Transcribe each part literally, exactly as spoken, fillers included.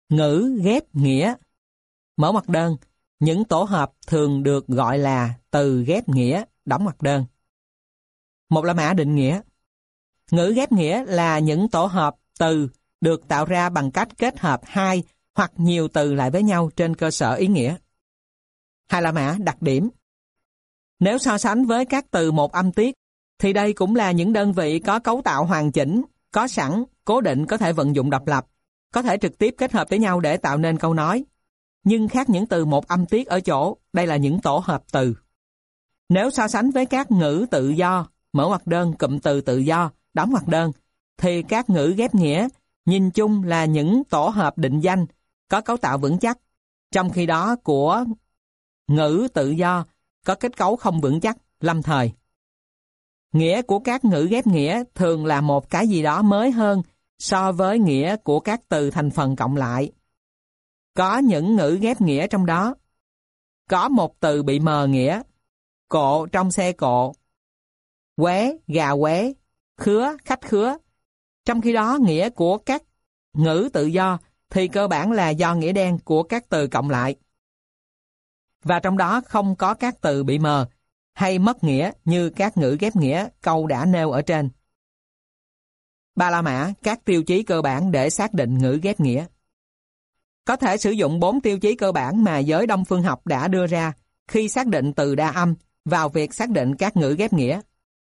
Ngữ ghép nghĩa. Mở ngoặc đơn, những tổ hợp thường được gọi là từ ghép nghĩa, đóng ngoặc đơn. Một la mã định nghĩa. Ngữ ghép nghĩa là những tổ hợp từ được tạo ra bằng cách kết hợp hai hoặc nhiều từ lại với nhau trên cơ sở ý nghĩa. Hai la mã đặc điểm. Nếu so sánh với các từ một âm tiết, thì đây cũng là những đơn vị có cấu tạo hoàn chỉnh, có sẵn, cố định, có thể vận dụng độc lập, có thể trực tiếp kết hợp với nhau để tạo nên câu nói. Nhưng khác những từ một âm tiết ở chỗ, đây là những tổ hợp từ. Nếu so sánh với các ngữ tự do, mở ngoặc đơn, cụm từ tự do, đóng ngoặc đơn, thì các ngữ ghép nghĩa nhìn chung là những tổ hợp định danh, có cấu tạo vững chắc, trong khi đó của ngữ tự do có kết cấu không vững chắc, lâm thời. Nghĩa của các ngữ ghép nghĩa thường là một cái gì đó mới hơn so với nghĩa của các từ thành phần cộng lại. Có những ngữ ghép nghĩa trong đó. Có một từ bị mờ nghĩa, cộ trong xe cộ, qué, gà qué, khứa, khách khứa. Trong khi đó nghĩa của các ngữ tự do thì cơ bản là do nghĩa đen của các từ cộng lại. Và trong đó không có các từ bị mờ hay mất nghĩa như các ngữ ghép nghĩa câu đã nêu ở trên. Ba la mã, các tiêu chí cơ bản để xác định ngữ ghép nghĩa. Có thể sử dụng bốn tiêu chí cơ bản mà giới Đông phương học đã đưa ra khi xác định từ đa âm vào việc xác định các ngữ ghép nghĩa.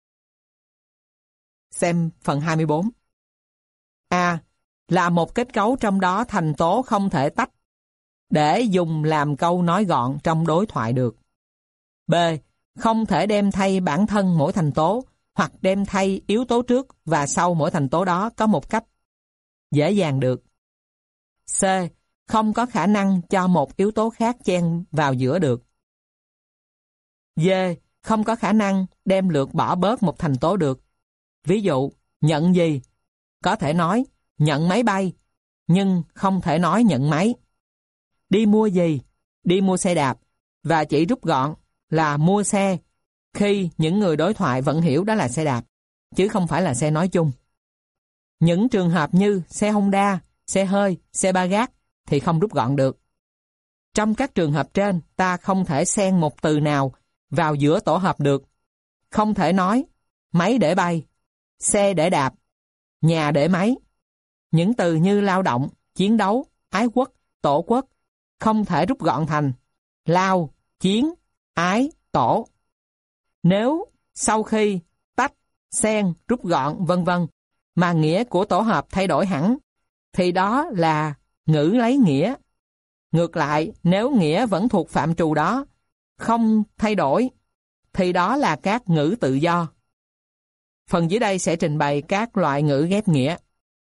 Xem phần hai mươi bốn. A. Là một kết cấu trong đó thành tố không thể tách để dùng làm câu nói gọn trong đối thoại được. B. Không thể đem thay bản thân mỗi thành tố hoặc đem thay yếu tố trước và sau mỗi thành tố đó có một cách dễ dàng được. C. Không có khả năng cho một yếu tố khác chen vào giữa được. D. Không có khả năng đem lược bỏ bớt một thành tố được. Ví dụ, nhận gì? Có thể nói nhận máy bay, nhưng không thể nói nhận máy. Đi mua gì? Đi mua xe đạp, và chỉ rút gọn là mua xe khi những người đối thoại vẫn hiểu đó là xe đạp, chứ không phải là xe nói chung. Những trường hợp như xe Honda, xe hơi, xe ba gác thì không rút gọn được. Trong các trường hợp trên, ta không thể xen một từ nào vào giữa tổ hợp được. Không thể nói máy để bay, xe để đạp, nhà để máy. Những từ như lao động, chiến đấu, ái quốc, tổ quốc không thể rút gọn thành lao, chiến, ái, tổ. Nếu sau khi tách, xen, rút gọn vân vân mà nghĩa của tổ hợp thay đổi hẳn, thì đó là ngữ lấy nghĩa. Ngược lại, nếu nghĩa vẫn thuộc phạm trù đó, không thay đổi, thì đó là các ngữ tự do. Phần dưới đây sẽ trình bày các loại ngữ ghép nghĩa.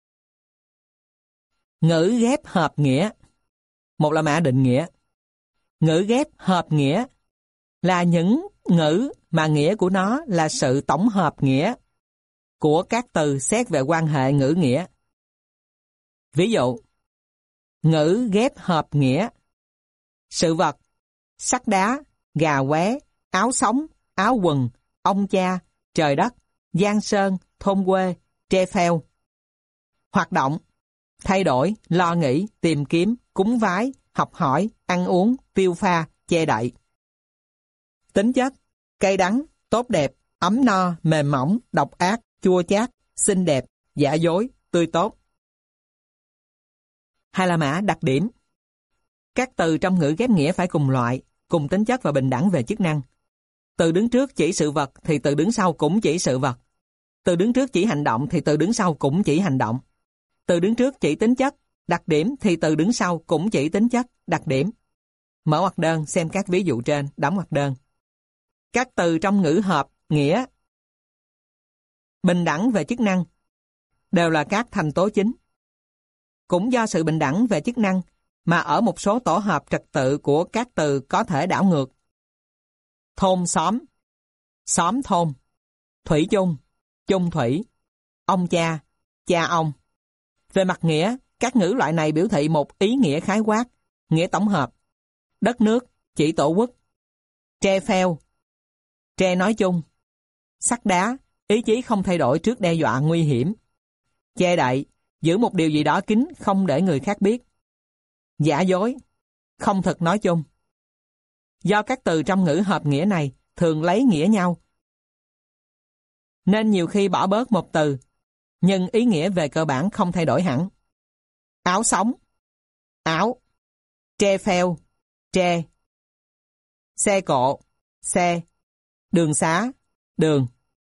Ngữ ghép hợp nghĩa. Một la mã định nghĩa. Ngữ ghép hợp nghĩa là những ngữ mà nghĩa của nó là sự tổng hợp nghĩa của các từ xét về quan hệ ngữ nghĩa. Ví dụ, ngữ ghép hợp nghĩa: sự vật, sắt đá, gà qué, áo sống, áo quần, ông cha, trời đất, giang sơn, thôn quê, tre pheo. Hoạt động, thay đổi, lo nghĩ, tìm kiếm, cúng vái, học hỏi, ăn uống, tiêu pha, che đậy. Tính chất, cay đắng, tốt đẹp, ấm no, mềm mỏng, độc ác, chua chát, xinh đẹp, giả dối, tươi tốt. Hai la mã đặc điểm. Các từ trong ngữ ghép nghĩa phải cùng loại, cùng tính chất và bình đẳng về chức năng. Từ đứng trước chỉ sự vật thì từ đứng sau cũng chỉ sự vật. Từ đứng trước chỉ hành động thì từ đứng sau cũng chỉ hành động. Từ đứng trước chỉ tính chất, đặc điểm thì từ đứng sau cũng chỉ tính chất, đặc điểm. Mở ngoặc đơn xem các ví dụ trên, đóng ngoặc đơn. Các từ trong ngữ hợp nghĩa bình đẳng về chức năng đều là các thành tố chính. Cũng do sự bình đẳng về chức năng mà ở một số tổ hợp trật tự của các từ có thể đảo ngược. Thôn xóm, xóm thôn, thủy chung, chung thủy, ông cha, cha ông. Về mặt nghĩa, các ngữ loại này biểu thị một ý nghĩa khái quát, nghĩa tổng hợp. Đất nước, chỉ tổ quốc. Tre pheo, tre nói chung. Sắt đá, ý chí không thay đổi trước đe dọa nguy hiểm. Che đậy, giữ một điều gì đó kín không để người khác biết. giả dối, không thực nói chung. Do các từ trong ngữ hợp nghĩa này thường lấy nghĩa nhau, nên nhiều khi bỏ bớt một từ, nhưng ý nghĩa về cơ bản không thay đổi hẳn. Áo sống, áo. Tre pheo, tre. Xe cộ, xe. Đường xá, đường.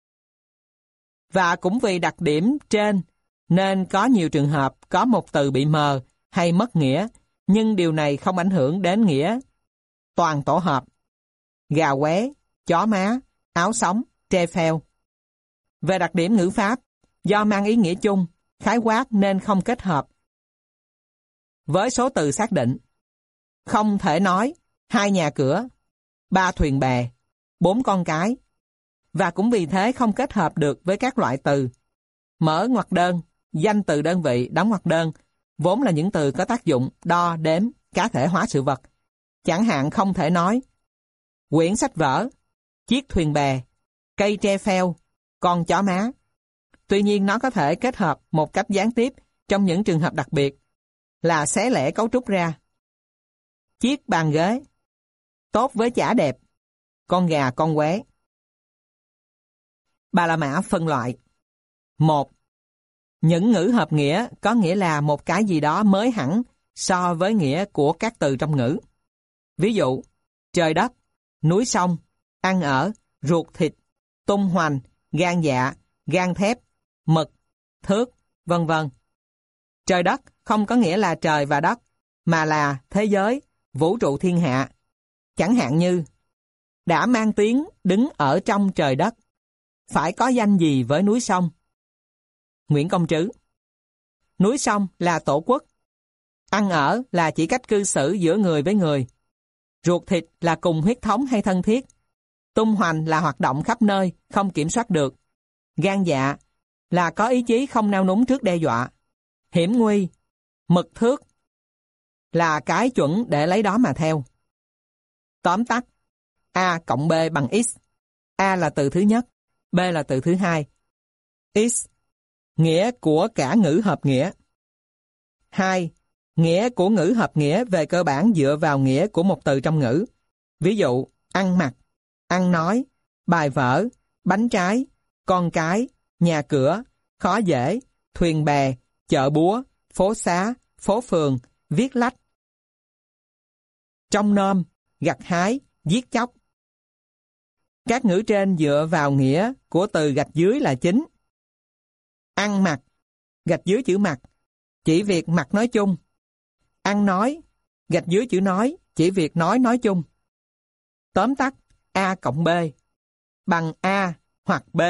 Và cũng vì đặc điểm trên, nên có nhiều trường hợp có một từ bị mờ hay mất nghĩa, nhưng điều này không ảnh hưởng đến nghĩa toàn tổ hợp. Gà qué, chó má, áo sống, tre pheo. Về đặc điểm ngữ pháp, do mang ý nghĩa chung, khái quát nên không kết hợp với số từ xác định. Không thể nói hai nhà cửa, ba thuyền bè, bốn con cái, và cũng vì thế không kết hợp được với các loại từ mở ngoặc đơn, danh từ đơn vị, đóng ngoặc đơn, vốn là những từ có tác dụng đo đếm, cá thể hóa sự vật. Chẳng hạn không thể nói quyển sách vở, chiếc thuyền bè, cây tre pheo, con chó má. Tuy nhiên nó có thể kết hợp một cách gián tiếp trong những trường hợp đặc biệt, là xé lẻ cấu trúc ra. Chiếc bàn ghế, tốt với chả đẹp, con gà con qué. Ba la mã phân loại. Một. Những ngữ hợp nghĩa có nghĩa là một cái gì đó mới hẳn so với nghĩa của các từ trong ngữ. Ví dụ, trời đất, núi sông, ăn ở, ruột thịt, tung hoành, gan dạ, gan thép, mực, thước, vân vân. Trời đất không có nghĩa là trời và đất, mà là thế giới, vũ trụ thiên hạ. Chẳng hạn như, đã mang tiếng đứng ở trong trời đất, phải có danh gì với núi sông? Nguyễn Công Trứ. Núi sông là tổ quốc. Ăn ở là chỉ cách cư xử giữa người với người. Ruột thịt là cùng huyết thống hay thân thiết. Tung hoành là hoạt động khắp nơi, không kiểm soát được. Gan dạ là có ý chí không nao núng trước đe dọa. Hiểm nguy, mực thước là cái chuẩn để lấy đó mà theo. Tóm tắt, A cộng B bằng X. A là từ thứ nhất, B là từ thứ hai. X, nghĩa của cả ngữ hợp nghĩa. Hai, nghĩa của ngữ hợp nghĩa về cơ bản dựa vào nghĩa của một từ trong ngữ. Ví dụ, ăn mặc, ăn nói, bài vở, bánh trái, con cái, nhà cửa, khó dễ, thuyền bè, chợ búa, phố xá, phố phường, viết lách. Trong nôm, gặt hái, giết chóc. Các ngữ trên dựa vào nghĩa của từ gạch dưới là chính. Ăn mặc, gạch dưới chữ mặc, chỉ việc mặc nói chung. Ăn nói, gạch dưới chữ nói, chỉ việc nói nói chung. Tóm tắt, A cộng B bằng A hoặc B.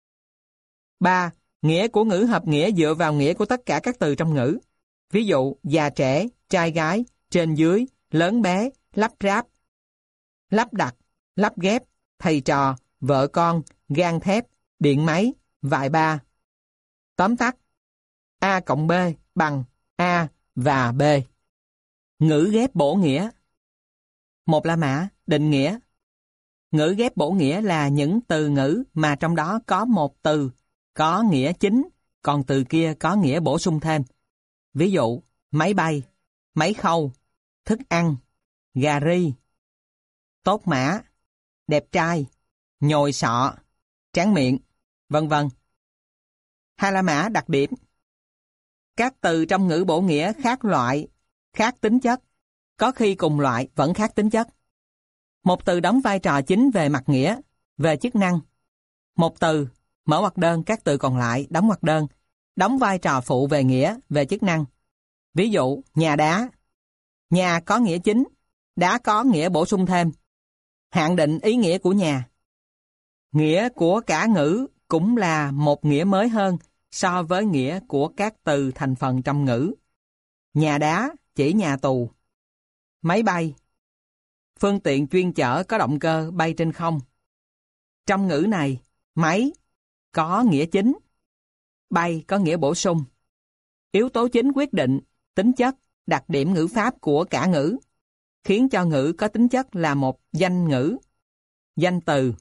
Ba. Nghĩa của ngữ hợp nghĩa dựa vào nghĩa của tất cả các từ trong ngữ. Ví dụ, già trẻ, trai gái, trên dưới, lớn bé, lắp ráp, lắp đặt, lắp ghép, thầy trò, vợ con, gang thép, điện máy, vại ba. Tóm tắt, A cộng B bằng A và B. Ngữ ghép bổ nghĩa. Một la mã, định nghĩa. Ngữ ghép bổ nghĩa là những từ ngữ mà trong đó có một từ có nghĩa chính, còn từ kia có nghĩa bổ sung thêm. Ví dụ, máy bay, máy khâu, thức ăn, gà ri, tốt mã, đẹp trai, nhồi sọ, tráng miệng, vân vân. Hai la mã đặc điểm. Các từ trong ngữ bổ nghĩa khác loại, khác tính chất, có khi cùng loại vẫn khác tính chất. Một từ đóng vai trò chính về mặt nghĩa, về chức năng. Một từ, mở ngoặc đơn, các từ còn lại, đóng ngoặc đơn, đóng vai trò phụ về nghĩa, về chức năng. Ví dụ, nhà đá. Nhà có nghĩa chính, đá có nghĩa bổ sung thêm. Hạn định ý nghĩa của nhà. Nghĩa của cả ngữ cũng là một nghĩa mới hơn so với nghĩa của các từ thành phần trong ngữ. Nhà đá chỉ nhà tù. Máy bay, phương tiện chuyên chở có động cơ bay trên không. Trong ngữ này, máy có nghĩa chính, bay có nghĩa bổ sung. Yếu tố chính quyết định tính chất, đặc điểm ngữ pháp của cả ngữ, khiến cho ngữ có tính chất là một danh ngữ, danh từ.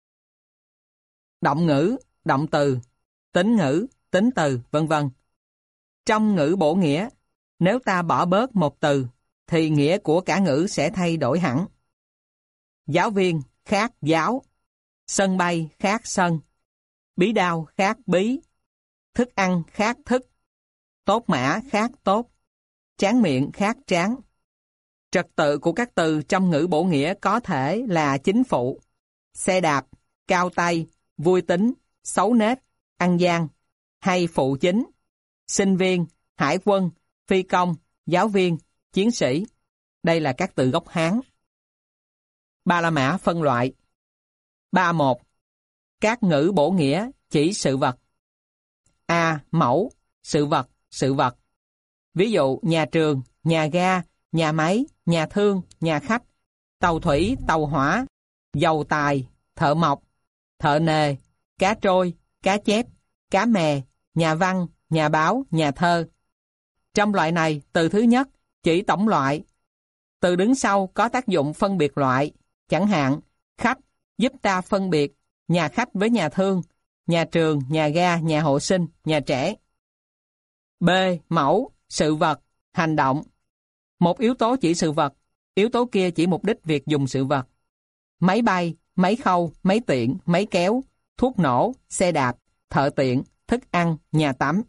Động ngữ, động từ, tính ngữ, tính từ, vân vân. Trong ngữ bổ nghĩa, nếu ta bỏ bớt một từ thì nghĩa của cả ngữ sẽ thay đổi hẳn. Giáo viên khác giáo, sân bay khác sân, bí đao khác bí, thức ăn khác thức, tốt mã khác tốt, tráng miệng khác tráng. Trật tự của các từ trong ngữ bổ nghĩa có thể là chính phụ, xe đạp, cao tay, vui tính, xấu nết, ăn gian, hay phụ chính, sinh viên, hải quân, phi công, giáo viên, chiến sĩ. Đây là các từ gốc Hán. Ba la mã phân loại. ba một. Các ngữ bổ nghĩa chỉ sự vật. A. Mẫu, sự vật, sự vật. Ví dụ nhà trường, nhà ga, nhà máy, nhà thương, nhà khách, tàu thủy, tàu hỏa, dầu tài, thợ mộc, thợ nề, cá trôi, cá chép, cá mè, nhà văn, nhà báo, nhà thơ. Trong loại này, từ thứ nhất chỉ tổng loại. Từ đứng sau có tác dụng phân biệt loại, chẳng hạn, khách giúp ta phân biệt nhà khách với nhà thương, nhà trường, nhà ga, nhà hộ sinh, nhà trẻ. B. Mẫu, sự vật, hành động. Một yếu tố chỉ sự vật, yếu tố kia chỉ mục đích việc dùng sự vật. Máy bay, máy khâu, máy tiện, máy kéo, thuốc nổ, xe đạp, thợ tiện, thức ăn, nhà tắm.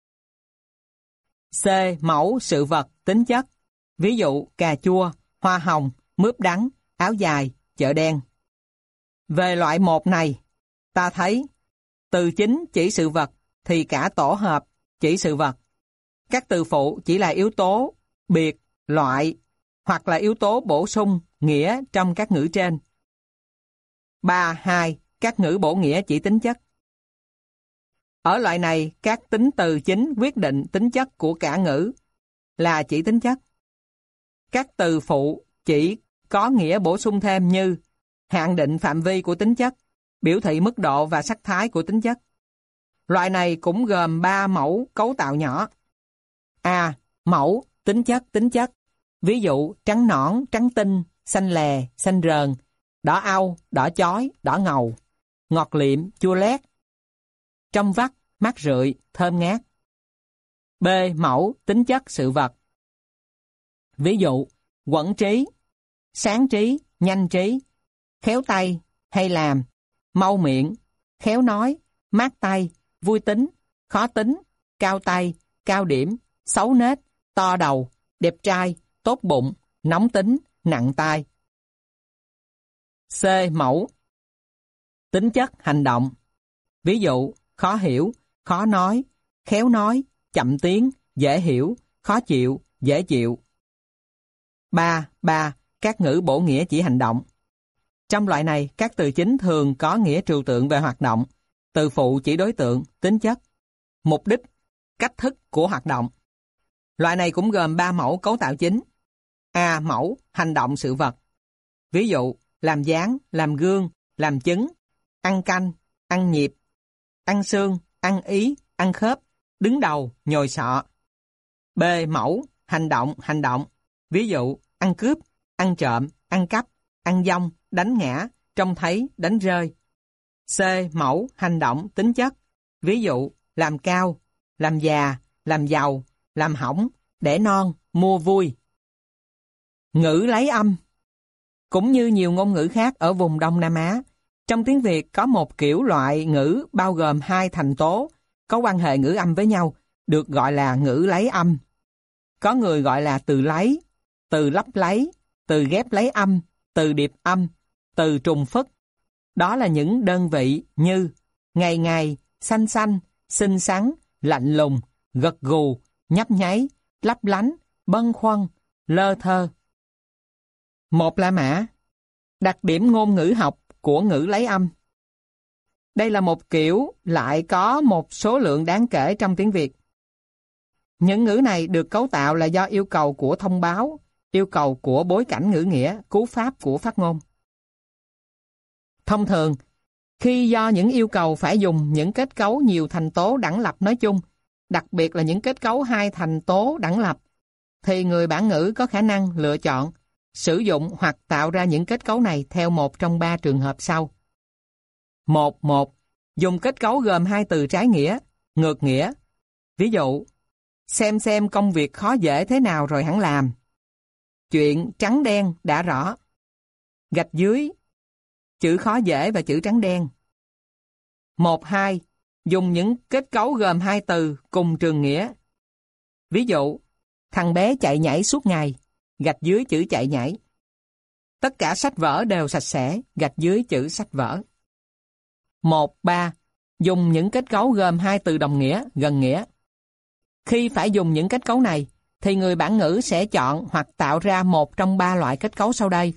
C. Mẫu, sự vật, tính chất. Ví dụ cà chua, hoa hồng, mướp đắng, áo dài, chợ đen. Về loại một này, ta thấy từ chính chỉ sự vật thì cả tổ hợp chỉ sự vật. Các từ phụ chỉ là yếu tố biệt, loại hoặc là yếu tố bổ sung nghĩa trong các ngữ trên. ba hai. Các ngữ bổ nghĩa chỉ tính chất. Ở loại này, các tính từ chính quyết định tính chất của cả ngữ là chỉ tính chất. Các từ phụ chỉ có nghĩa bổ sung thêm như hạn định phạm vi của tính chất, biểu thị mức độ và sắc thái của tính chất. Loại này cũng gồm ba mẫu cấu tạo nhỏ. A. Mẫu, tính chất, tính chất. Ví dụ trắng nõn, trắng tinh, xanh lè, xanh rờn, đỏ au, đỏ chói, đỏ ngầu, ngọt liệm, chua lét, trong vắt, mát rượi, thơm ngát. B. Mẫu, tính chất, sự vật. Ví dụ quẩn trí, sáng trí, nhanh trí, khéo tay, hay làm, mau miệng, khéo nói, mát tay, vui tính, khó tính, cao tay, cao điểm, xấu nết, to đầu, đẹp trai, tốt bụng, nóng tính, nặng tai. C. Mẫu, tính chất, hành động. Ví dụ khó hiểu, khó nói, khéo nói, chậm tiếng, dễ hiểu, khó chịu, dễ chịu. ba ba. Các ngữ bổ nghĩa chỉ hành động. Trong loại này, các từ chính thường có nghĩa trừu tượng về hoạt động, từ phụ chỉ đối tượng, tính chất, mục đích, cách thức của hoạt động. Loại này cũng gồm ba mẫu cấu tạo chính. A. Mẫu, hành động sự vật. Ví dụ làm dáng, làm gương, làm chứng, ăn canh, ăn nhịp, ăn xương, ăn ý, ăn khớp, đứng đầu, nhồi sọ. B. Mẫu, hành động, hành động. Ví dụ ăn cướp, ăn trộm, ăn cắp, ăn dong, đánh ngã, trông thấy, đánh rơi. C. Mẫu, hành động, tính chất. Ví dụ làm cao, làm già, làm giàu, làm hỏng, đẻ non, mua vui. Ngữ lấy âm. Cũng như nhiều ngôn ngữ khác ở vùng Đông Nam Á, trong tiếng Việt có một kiểu loại ngữ bao gồm hai thành tố có quan hệ ngữ âm với nhau, được gọi là ngữ lấy âm. Có người gọi là từ lấy, từ lấp lấy, từ ghép lấy âm, từ điệp âm, từ trùng phức. Đó là những đơn vị như ngày ngày, xanh xanh, xinh xắn, lạnh lùng, gật gù, nhấp nháy, lấp lánh, bâng khuâng, lơ thơ. Một la mã. Đặc điểm ngôn ngữ học của ngữ lấy âm. Đây là một kiểu lại có một số lượng đáng kể trong tiếng Việt. Những ngữ này được cấu tạo là do yêu cầu của thông báo, yêu cầu của bối cảnh ngữ nghĩa, cú pháp của phát ngôn. Thông thường, khi do những yêu cầu phải dùng những kết cấu nhiều thành tố đẳng lập nói chung, đặc biệt là những kết cấu hai thành tố đẳng lập, thì người bản ngữ có khả năng lựa chọn, sử dụng hoặc tạo ra những kết cấu này theo một trong ba trường hợp sau. một. một. Dùng kết cấu gồm hai từ trái nghĩa, ngược nghĩa. Ví dụ, xem xem công việc khó dễ thế nào rồi hẵng làm. chuyện trắng đen đã rõ. Gạch dưới chữ khó dễ và chữ trắng đen. Một, hai. Dùng những kết cấu gồm hai từ cùng trường nghĩa. Ví dụ, thằng bé chạy nhảy suốt ngày, gạch dưới chữ chạy nhảy. Tất cả sách vở đều sạch sẽ, gạch dưới chữ sách vở. Một, ba. Dùng những kết cấu gồm hai từ đồng nghĩa, gần nghĩa. Khi phải dùng những kết cấu này, thì người bản ngữ sẽ chọn hoặc tạo ra một trong ba loại kết cấu sau đây.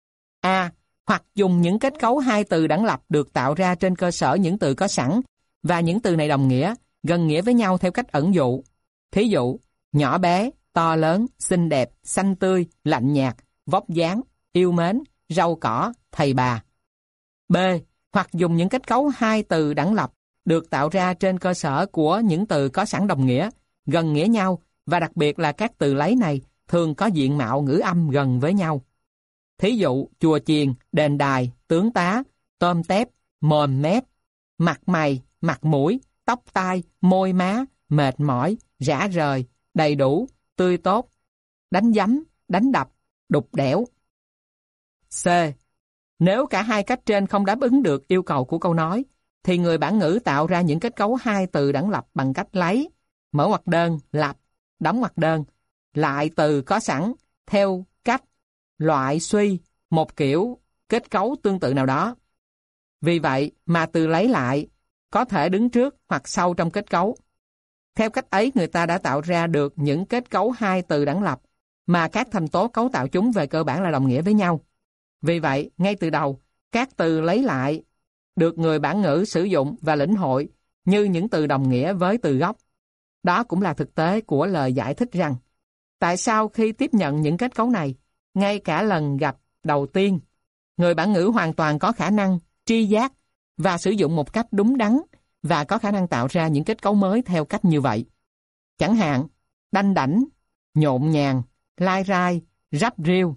A. Hoặc dùng những kết cấu hai từ đẳng lập được tạo ra trên cơ sở những từ có sẵn, và những từ này đồng nghĩa, gần nghĩa với nhau theo cách ẩn dụ. Thí dụ, nhỏ bé, to lớn, xinh đẹp, xanh tươi, lạnh nhạt, vóc dáng, yêu mến, rau cỏ, thầy bà. B. Hoặc dùng những kết cấu hai từ đẳng lập được tạo ra trên cơ sở của những từ có sẵn đồng nghĩa, gần nghĩa nhau, và đặc biệt là các từ lấy này thường có diện mạo ngữ âm gần với nhau. Thí dụ, chùa chiền, đền đài, tướng tá, tôm tép, mồm mép, mặt mày, mặt mũi, tóc tai, môi má, mệt mỏi, rã rời, đầy đủ, tươi tốt, đánh giấm, đánh đập, đục đẽo. C. Nếu cả hai cách trên không đáp ứng được yêu cầu của câu nói, thì người bản ngữ tạo ra những kết cấu hai từ đẳng lập bằng cách lấy, mở ngoặc đơn, lập, đóng ngoặc đơn, lại từ có sẵn, theo cách, loại suy, một kiểu kết cấu tương tự nào đó. Vì vậy mà từ lấy lại có thể đứng trước hoặc sau trong kết cấu. Theo cách ấy, người ta đã tạo ra được những kết cấu hai từ đẳng lập mà các thành tố cấu tạo chúng về cơ bản là đồng nghĩa với nhau. Vì vậy, ngay từ đầu, các từ lấy lại được người bản ngữ sử dụng và lĩnh hội như những từ đồng nghĩa với từ gốc. Đó cũng là thực tế của lời giải thích rằng tại sao khi tiếp nhận những kết cấu này, ngay cả lần gặp đầu tiên, người bản ngữ hoàn toàn có khả năng tri giác và sử dụng một cách đúng đắn và có khả năng tạo ra những kết cấu mới theo cách như vậy. Chẳng hạn, đanh đảnh, nhộn nhàng, lai rai, rách rêu.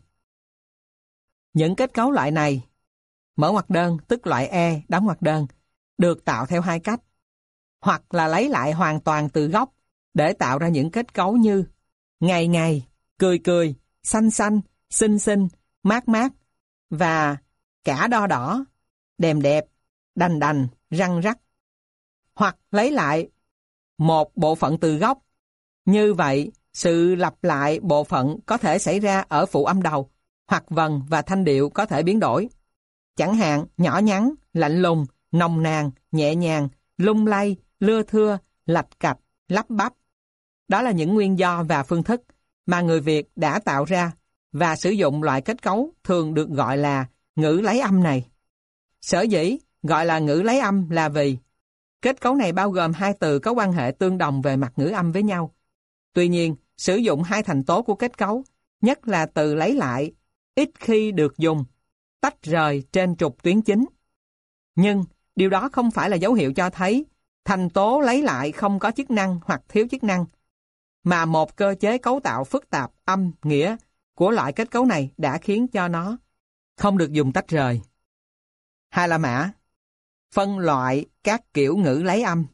Những kết cấu loại này, mở ngoặc đơn tức loại E, đóng ngoặc đơn, được tạo theo hai cách. Hoặc là lấy lại hoàn toàn từ gốc để tạo ra những kết cấu như ngày ngày, cười cười, xanh xanh, xinh xinh, mát mát và cả đo đỏ, đèm đẹp, đành đành, răng rắc. Hoặc lấy lại một bộ phận từ gốc. Như vậy, sự lặp lại bộ phận có thể xảy ra ở phụ âm đầu, hoặc vần và thanh điệu có thể biến đổi. Chẳng hạn, nhỏ nhắn, lạnh lùng, nồng nàn, nhẹ nhàng, lung lay, lưa thưa, lạch cạch, lắp bắp. Đó là những nguyên do và phương thức mà người Việt đã tạo ra và sử dụng loại kết cấu thường được gọi là ngữ lấy âm này. Sở dĩ gọi là ngữ lấy âm là vì kết cấu này bao gồm hai từ có quan hệ tương đồng về mặt ngữ âm với nhau. Tuy nhiên, sử dụng hai thành tố của kết cấu, nhất là từ lấy lại, ít khi được dùng, tách rời trên trục tuyến chính. Nhưng, điều đó không phải là dấu hiệu cho thấy thành tố lấy lại không có chức năng hoặc thiếu chức năng, mà một cơ chế cấu tạo phức tạp âm, nghĩa của loại kết cấu này đã khiến cho nó không được dùng tách rời. Hai la mã, phân loại các kiểu ngữ lấy âm.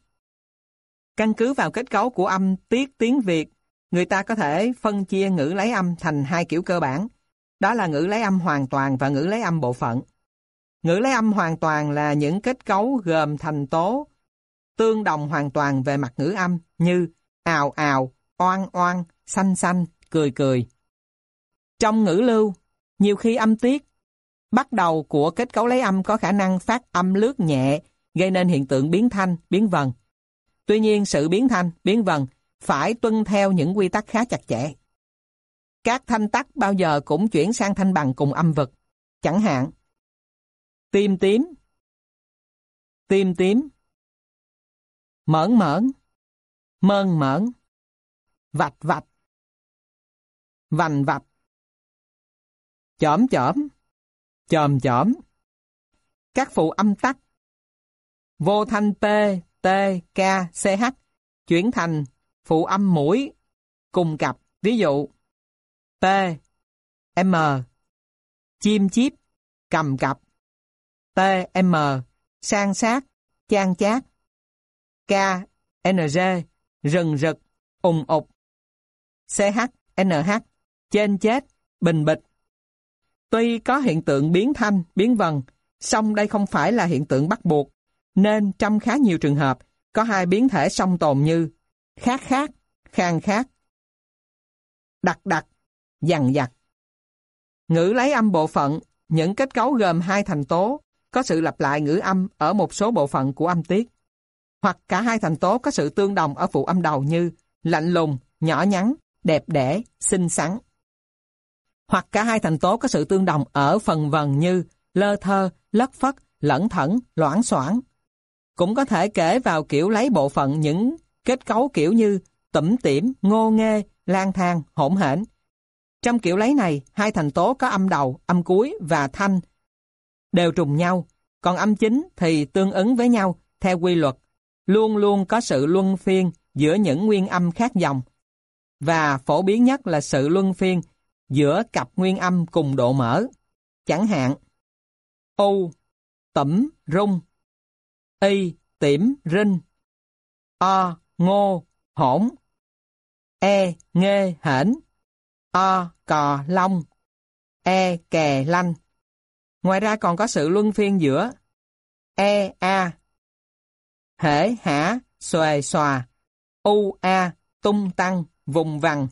Căn cứ vào kết cấu của âm tiết tiếng Việt, người ta có thể phân chia ngữ lấy âm thành hai kiểu cơ bản. Đó là ngữ lấy âm hoàn toàn và ngữ lấy âm bộ phận. Ngữ lấy âm hoàn toàn là những kết cấu gồm thành tố tương đồng hoàn toàn về mặt ngữ âm như ào ào, oan oan, xanh xanh, cười cười. Trong ngữ lưu, nhiều khi âm tiết bắt đầu của kết cấu lấy âm có khả năng phát âm lướt nhẹ, gây nên hiện tượng biến thanh, biến vần. Tuy nhiên, sự biến thanh, biến vần phải tuân theo những quy tắc khá chặt chẽ. Các thanh tắc bao giờ cũng chuyển sang thanh bằng cùng âm vực. Chẳng hạn, tim tím, tim tím, mởn mởn, mơn mởn, vạch vạch, vành vạch, chỏm chỏm, chòm chỏm. Các phụ âm tắc, vô thanh P, T, K, C H chuyển thành phụ âm mũi cùng cặp. Ví dụ, T, M, chim chíp, cầm cặp. T, M, san sát, chan chát. K, N, G, rừng rực, ùng ục. C, H, N, H, trên chết, bình bịch. Tuy có hiện tượng biến thanh, biến vần, song đây không phải là hiện tượng bắt buộc, nên trong khá nhiều trường hợp, có hai biến thể song tồn như khác khác, khang khác, đặc đặc, dằn dặt. Ngữ lấy âm bộ phận, những kết cấu gồm hai thành tố, có sự lặp lại ngữ âm ở một số bộ phận của âm tiết. Hoặc cả hai thành tố có sự tương đồng ở phụ âm đầu như lạnh lùng, nhỏ nhắn, đẹp đẽ, xinh xắn. Hoặc cả hai thành tố có sự tương đồng ở phần vần như lơ thơ, lất phất, lẩn thẩn, loãng xoảng. Cũng có thể kể vào kiểu lấy bộ phận những kết cấu kiểu như tủm tỉm, ngô nghê, lang thang, hỗn hển. Trong kiểu lấy này, hai thành tố có âm đầu, âm cuối và thanh đều trùng nhau, còn âm chính thì tương ứng với nhau theo quy luật, luôn luôn có sự luân phiên giữa những nguyên âm khác dòng, và phổ biến nhất là sự luân phiên giữa cặp nguyên âm cùng độ mở. Chẳng hạn, u, tẩm, rung, y, tỉm, rinh, o, ngô, hỗn, e, nghê, hển, o, cò, long, e, kè, lanh. Ngoài ra còn có sự luân phiên giữa e, a, hễ, hả, xuề, xòa, u, a, tung tăng, vùng vằng,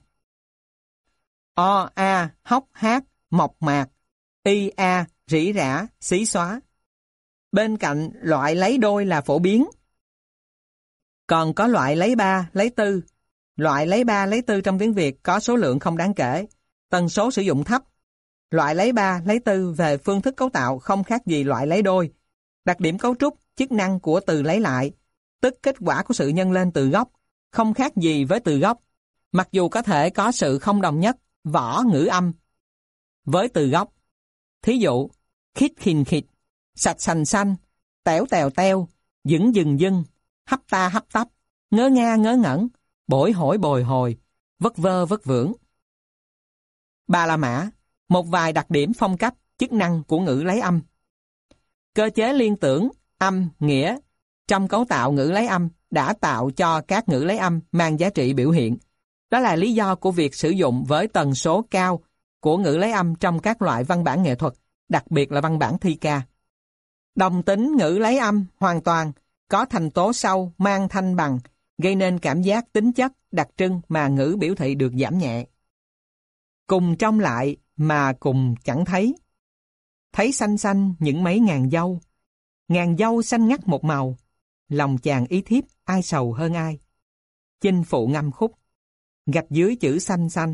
o, a, hóc, hát, mộc mạc, y, a, rỉ rả, xí xóa. Bên cạnh loại lấy đôi là phổ biến, còn có loại lấy ba, lấy tư. Loại lấy ba, lấy tư trong tiếng Việt có số lượng không đáng kể, tần số sử dụng thấp. Loại lấy ba, lấy tư về phương thức cấu tạo không khác gì loại lấy đôi. Đặc điểm cấu trúc, chức năng của từ lấy lại, tức kết quả của sự nhân lên từ gốc, không khác gì với từ gốc, mặc dù có thể có sự không đồng nhất, võ ngữ âm với từ gốc. Thí dụ, khít khìn khịt, sạch sành xanh, tẻo tèo teo, dững dừng dưng, hấp ta hấp tấp, ngớ nga ngớ ngẩn, bổi hổi bồi hồi, vất vơ vất vưởng. Ba la mã, một vài đặc điểm phong cách, chức năng của ngữ lấy âm. Cơ chế liên tưởng, âm, nghĩa trong cấu tạo ngữ lấy âm đã tạo cho các ngữ lấy âm mang giá trị biểu hiện. Đó là lý do của việc sử dụng với tần số cao của ngữ lấy âm trong các loại văn bản nghệ thuật, đặc biệt là văn bản thi ca. Đồng tính ngữ lấy âm hoàn toàn có thành tố sau mang thanh bằng, gây nên cảm giác tính chất đặc trưng mà ngữ biểu thị được giảm nhẹ. Cùng trong lại mà cùng chẳng thấy. Thấy xanh xanh những mấy ngàn dâu, ngàn dâu xanh ngắt một màu, lòng chàng ý thiếp ai sầu hơn ai. Chinh phụ ngâm khúc, gạch dưới chữ xanh xanh.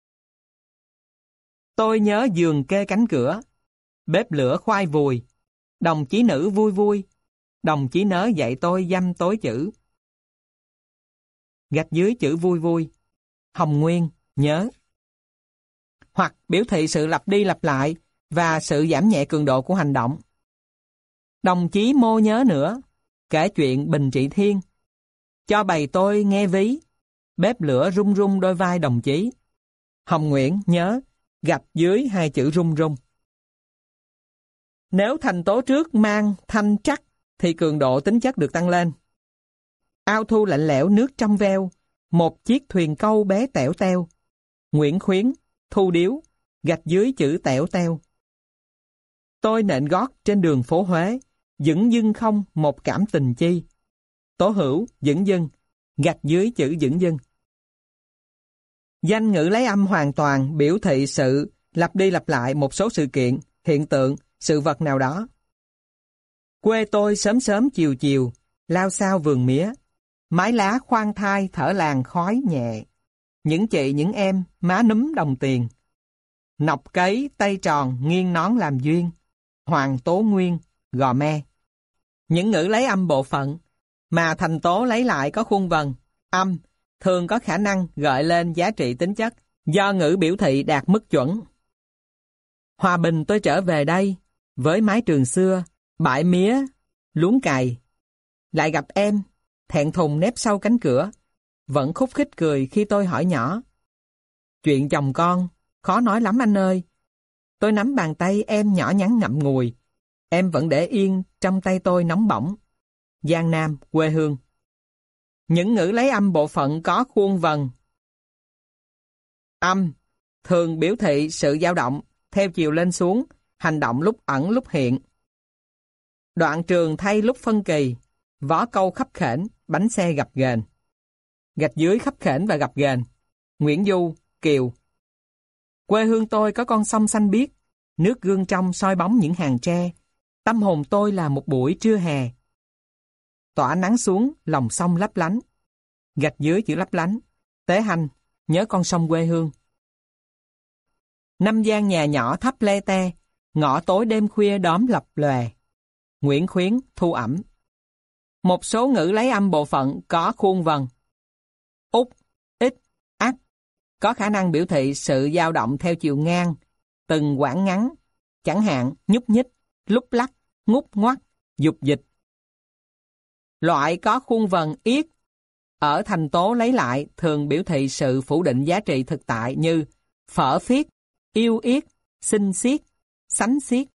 Tôi nhớ giường kê cánh cửa, bếp lửa khoai vùi, đồng chí nữ vui vui, đồng chí nớ dạy tôi dăm tối chữ. Gạch dưới chữ vui vui, Hồng Nguyên, nhớ. Hoặc biểu thị sự lặp đi lặp lại và sự giảm nhẹ cường độ của hành động. Đồng chí mô nhớ nữa, kể chuyện Bình Trị Thiên. Cho bày tôi nghe ví, bếp lửa rung rung đôi vai đồng chí. Hồng Nguyễn, nhớ, gạch dưới hai chữ rung rung. Nếu thành tố trước mang thanh trắc thì cường độ tính chất được tăng lên. Ao thu lạnh lẽo nước trong veo, một chiếc thuyền câu bé tẻo teo. Nguyễn Khuyến, thu điếu, gạch dưới chữ tẻo teo. Tôi nện gót trên đường phố Huế, dửng dưng không một cảm tình chi. Tố Hữu, dửng dưng, gạch dưới chữ dửng dưng. Danh ngữ lấy âm hoàn toàn biểu thị sự lặp đi lặp lại một số sự kiện, hiện tượng, sự vật nào đó. Quê tôi sớm sớm chiều chiều, lao sao vườn mía, mái lá khoan thai thở làng khói nhẹ. Những chị những em má núm đồng tiền, nọc cấy tay tròn nghiêng nón làm duyên, Hoàng Tố Nguyên, Gò Me. Những ngữ lấy âm bộ phận mà thành tố lấy lại có khuôn vần, âm, thường có khả năng gợi lên giá trị tính chất do ngữ biểu thị đạt mức chuẩn. Hòa bình tôi trở về đây, với mái trường xưa, bãi mía, luống cày. Lại gặp em, thẹn thùng nép sau cánh cửa, vẫn khúc khích cười khi tôi hỏi nhỏ. Chuyện chồng con, khó nói lắm anh ơi. Tôi nắm bàn tay em nhỏ nhắn ngậm ngùi, em vẫn để yên trong tay tôi nóng bỏng. Giang Nam, quê hương. Những ngữ lấy âm bộ phận có khuôn vần, âm, thường biểu thị sự dao động, theo chiều lên xuống, hành động lúc ẩn lúc hiện. Đoạn trường thay lúc phân kỳ, vó câu khấp khểnh, bánh xe gập ghềnh. Gạch dưới khấp khểnh và gập ghềnh. Nguyễn Du, Kiều. Quê hương tôi có con sông xanh biếc, nước gương trong soi bóng những hàng tre. Tâm hồn tôi là một buổi trưa hè. Tỏa nắng xuống, lòng sông lấp lánh. Gạch dưới chữ lấp lánh. Tế Hanh, nhớ con sông quê hương. Năm gian nhà nhỏ thấp le te, ngõ tối đêm khuya đóm lập lòe. Nguyễn Khuyến, Thu ẩm. Một số ngữ lấy âm bộ phận có khuôn vần. Út, ít, ắt có khả năng biểu thị sự dao động theo chiều ngang, từng quãng ngắn, chẳng hạn nhúc nhích, lúc lắc, ngút ngoắt, dục dịch. Loại có khuôn vần yết ở thành tố lấy lại thường biểu thị sự phủ định giá trị thực tại như phở phiết, yêu yết, xinh xiết, sánh xiết.